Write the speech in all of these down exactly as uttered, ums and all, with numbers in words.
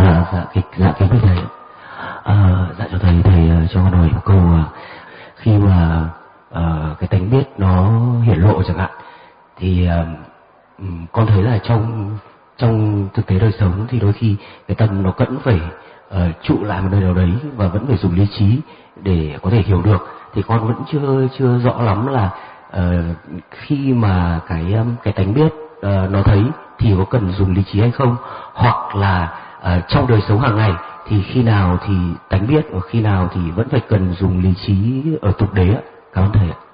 À, dạ, kịch, dạ, kính thưa thầy. À, dạ cho thầy, thầy cho con hỏi một câu. Khi mà uh, cái tánh biết nó hiển lộ chẳng hạn, thì uh, con thấy là trong trong thực tế đời sống thì đôi khi cái tâm nó vẫn phải uh, trụ lại một nơi nào đấy và vẫn phải dùng lý trí để có thể hiểu được. Thì con vẫn chưa chưa rõ lắm là uh, khi mà cái um, cái tánh biết uh, nó thấy thì có cần dùng lý trí hay không, hoặc là uh, trong đời sống hàng ngày thì khi nào thì tánh biết và khi nào thì vẫn phải cần dùng lý trí ở tục đế ạ. Cảm ơn thầy ạ.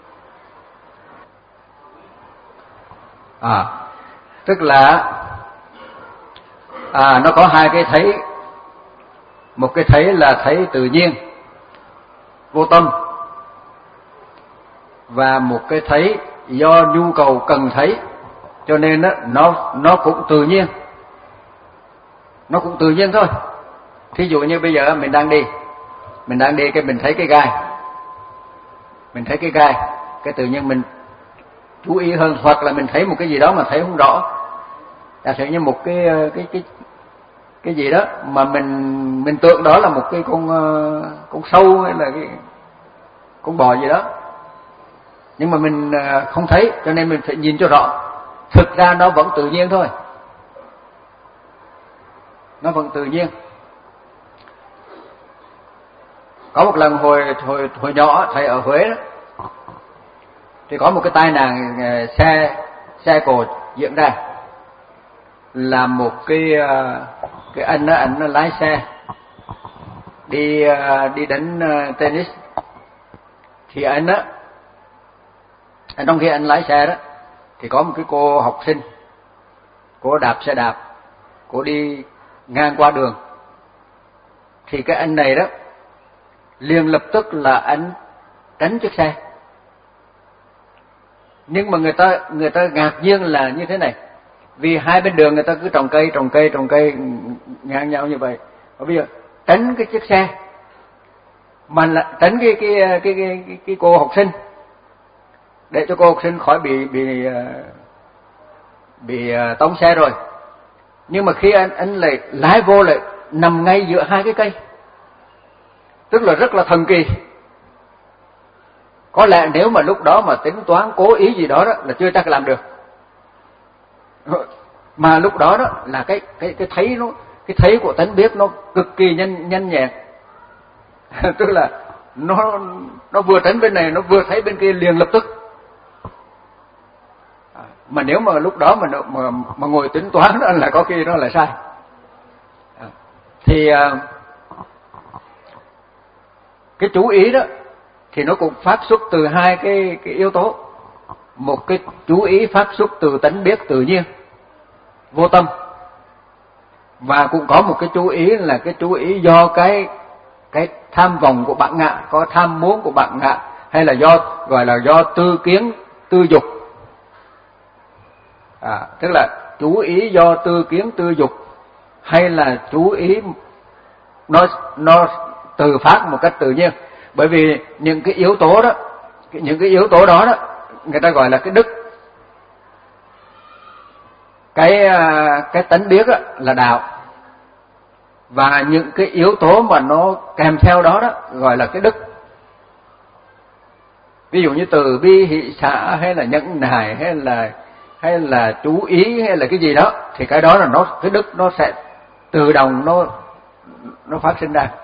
À, tức là à, nó có hai cái thấy. Một cái thấy là thấy tự nhiên, vô tâm, và một cái thấy do nhu cầu cần thấy, cho nên đó, nó nó cũng tự nhiên, nó cũng tự nhiên thôi. Thí dụ như bây giờ mình đang đi, mình đang đi cái mình thấy cái gai, mình thấy cái gai, cái tự nhiên mình chú ý hơn, hoặc là mình thấy một cái gì đó mà thấy không rõ. Giả sử như một cái cái cái cái gì đó mà mình mình tưởng đó là một cái con con sâu hay là cái con bò gì đó, nhưng mà mình không thấy, cho nên mình phải nhìn cho rõ. Thực ra nó vẫn tự nhiên thôi, nó vẫn tự nhiên. Có một lần hồi hồi hồi nhỏ thầy ở Huế đó, thì có một cái tai nạn xe xe cộ diễn ra. Là một cái cái anh đó, anh nó lái xe đi đi đánh tennis, thì anh đó, anh trong khi anh lái xe đó thì có một cái cô học sinh, cô đạp xe đạp, cô đi ngang qua đường, thì cái anh này đó liền lập tức là anh tránh chiếc xe. Nhưng mà người ta người ta ngạc nhiên là như thế này, vì hai bên đường người ta cứ trồng cây trồng cây trồng cây ngang nhau như vậy, và bây giờ tránh cái chiếc xe mà là tránh cái cái cái cái, cái, cái cô học sinh, để cho cô học sinh khỏi bị bị bị tông xe rồi. Nhưng mà khi anh anh lại lái vô lại nằm ngay giữa hai cái cây, tức là rất là thần kỳ. Có lẽ nếu mà lúc đó mà tính toán cố ý gì đó đó là chưa chắc làm được. Mà lúc đó đó là cái cái cái thấy nó cái thấy của tánh biết nó cực kỳ nhanh nhanh nhẹn. Tức là nó nó vừa tránh bên này nó vừa thấy bên kia liền lập tức. Mà nếu mà lúc đó mà mà, mà ngồi tính toán đó là có khi nó là sai. Thì cái chú ý đó thì nó cũng phát xuất từ hai cái cái yếu tố. Một cái chú ý phát xuất từ tánh biết tự nhiên, vô tâm, và cũng có một cái chú ý là cái chú ý do cái cái tham vọng của bản ngã, có tham muốn của bản ngã, hay là do gọi là do tư kiến, tư dục. À, tức là chú ý do tư kiến, tư dục, hay là chú ý nó nó từ phát một cách tự nhiên. Bởi vì những cái yếu tố đó, những cái yếu tố đó đó, người ta gọi là cái đức. Cái cái tánh biết đó là đạo, và những cái yếu tố mà nó kèm theo đó đó gọi là cái đức. Ví dụ như từ bi, hỷ xả, hay là nhẫn nại, hay là hay là chú ý, hay là cái gì đó, thì cái đó là nó cái đức nó sẽ tự động nó nó phát sinh ra.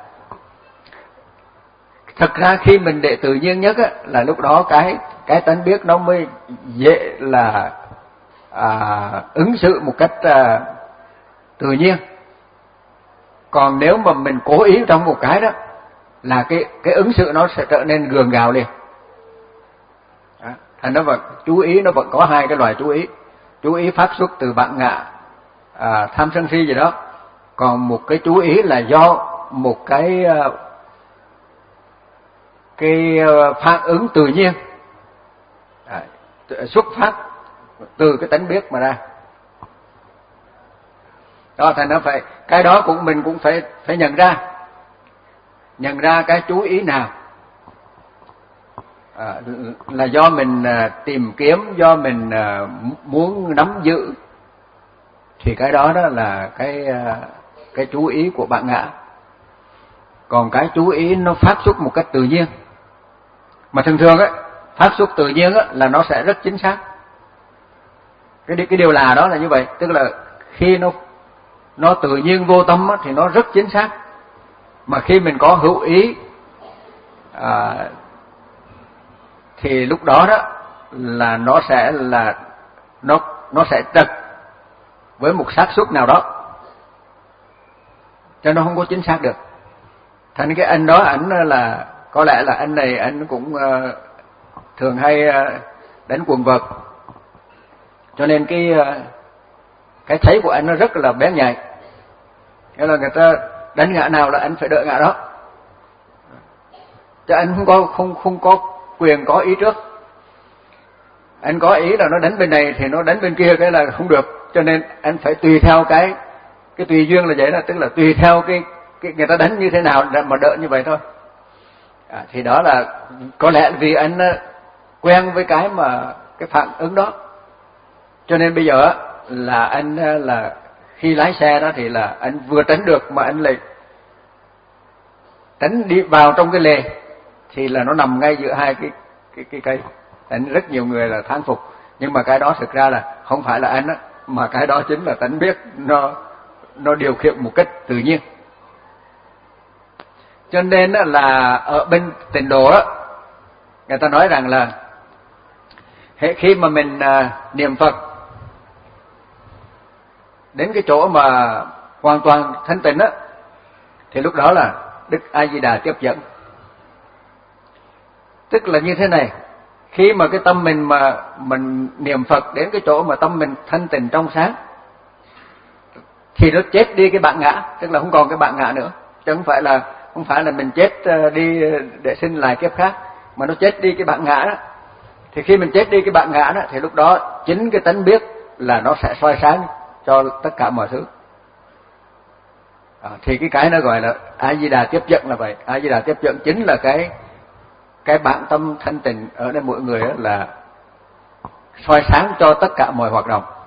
Thật ra khi mình để tự nhiên nhất á, là lúc đó cái cái tánh biết nó mới dễ là à, ứng xử một cách à, tự nhiên. Còn nếu mà mình cố ý trong một cái đó là cái cái ứng xử nó sẽ trở nên gượng gạo liền. Đó. Thành nó vẫn chú ý, nó vẫn có hai cái loại chú ý. Chú ý phát xuất từ bản ngã, à, tham sân si gì đó. Còn một cái chú ý là do một cái cái phản ứng tự nhiên, à, xuất phát từ cái tánh biết mà ra. Đó, thành nó phải cái đó cũng mình cũng phải phải nhận ra, nhận ra cái chú ý nào à, là do mình à, tìm kiếm, do mình à, muốn nắm giữ, thì cái đó đó là cái à, cái chú ý của bản ngã. Còn cái chú ý nó phát xuất một cách tự nhiên, mà thường thường á, phát xuất tự nhiên á là nó sẽ rất chính xác. Cái cái điều là đó là như vậy, tức là khi nó nó tự nhiên vô tâm á, thì nó rất chính xác. Mà khi mình có hữu ý à, thì lúc đó đó là nó sẽ là nó nó sẽ trật với một xác suất nào đó, cho nó không có chính xác được. Thành cái anh đó ảnh là có lẽ là anh này anh cũng uh, thường hay uh, đánh quần vợt, cho nên cái uh, cái thấy của anh nó rất là bén nhạy. Nghĩa là người ta đánh ngã nào là anh phải đợi ngã đó, chứ anh không có không không có quyền có ý trước. Anh có ý là nó đánh bên này thì nó đánh bên kia, cái là không được, cho nên anh phải tùy theo cái cái tùy duyên là vậy đó, tức là tùy theo cái, cái người ta đánh như thế nào mà đợi như vậy thôi. À, thì đó là có lẽ vì anh quen với cái mà cái phản ứng đó, cho nên bây giờ là anh là khi lái xe đó thì là anh vừa tránh được mà anh lại tránh đi vào trong cái lề, thì là nó nằm ngay giữa hai cái cái cái cây. Anh rất nhiều người là thán phục, nhưng mà cái đó thực ra là không phải là anh á, mà cái đó chính là tánh biết nó nó điều khiển một cách tự nhiên. Cho nên là ở bên Tịnh độ á, người ta nói rằng là khi mà mình niệm Phật đến cái chỗ mà hoàn toàn thanh tịnh á, thì lúc đó là Đức A Di Đà tiếp dẫn. Tức là như thế này, khi mà cái tâm mình mà mình niệm Phật đến cái chỗ mà tâm mình thanh tịnh trong sáng, thì nó chết đi cái bản ngã, tức là không còn cái bản ngã nữa, chứ không phải là không phải là mình chết đi để sinh lại kiếp khác, mà nó chết đi cái bản ngã đó. Thì khi mình chết đi cái bản ngã đó, thì lúc đó chính cái tánh biết là nó sẽ soi sáng cho tất cả mọi thứ. À, thì cái cái nó gọi là A Di Đà tiếp dẫn là vậy. A Di Đà tiếp dẫn chính là cái cái bản tâm thanh tịnh ở đây mỗi người là soi sáng cho tất cả mọi hoạt động.